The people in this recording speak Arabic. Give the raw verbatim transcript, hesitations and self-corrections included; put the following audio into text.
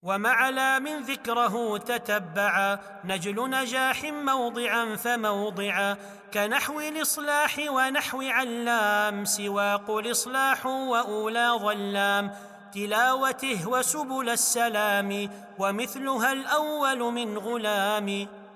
ومع لا من ذكره تتبعا نجل نجاح موضعا فموضعا كنحو الإصلاح ونحو علام سواق الإصلاح وأولى ظلام تلاوته وسبل السلام ومثلها الأول من غلام